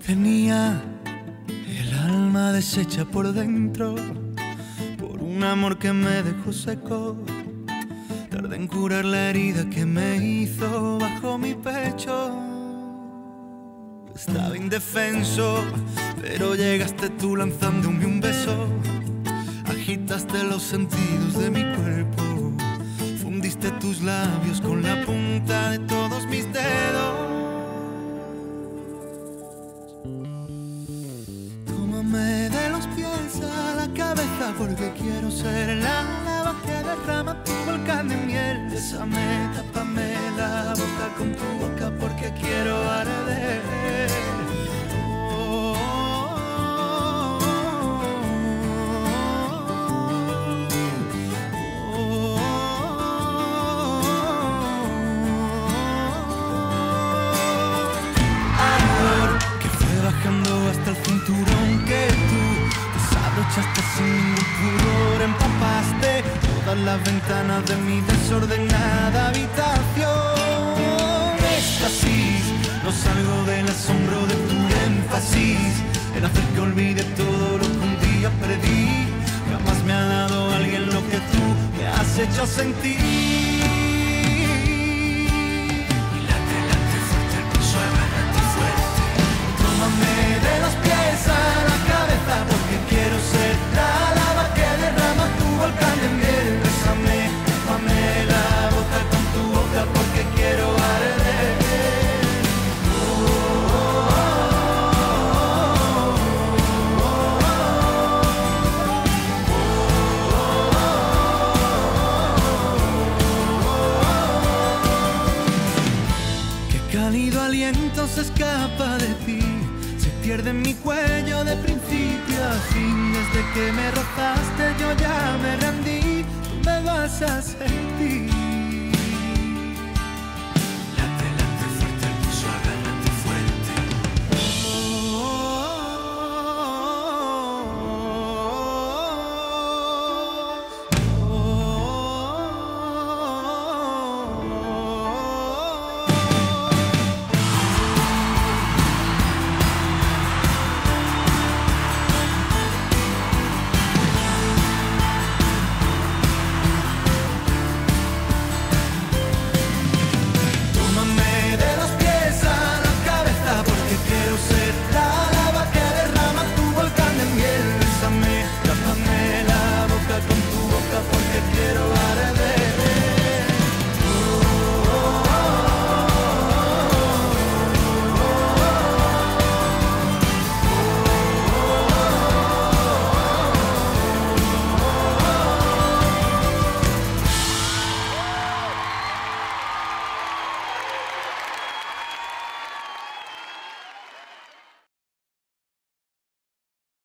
Tenía el alma deshecha por dentro por un amor que me dejó seco. Tardé en curar la herida que me hizo bajo mi pecho. Estaba indefenso, pero llegaste tú lanzándome un beso. Agitaste los sentidos de mi cuerpo. Fundiste tus labios con la punta de todos mis dedos. Tómame de los pies a la cabeza porque quiero ser la lava que derrama tu volcán de miel. Bésame, tápame la boca con tu boca porque quiero arder. Hasta el cinturón que tú desabrochaste sin ningún pudor. Empapaste todas las ventanas de mi desordenada habitación. Éxtasis, no salgo del asombro de tu énfasis en hacer que olvide todo lo que un día perdí. Jamás me ha dado alguien lo que tú me has hecho sentir. De los pies a la cabeza porque quiero ser la lava que derrama tu volcán de miel. Bésame, tápame la boca con tu boca porque quiero arder. Qué cálido aliento se escapa de ti. Pierde en mi cuello de principio a fin. Desde que me rozaste yo ya me rendí. Tú me vas a sentir.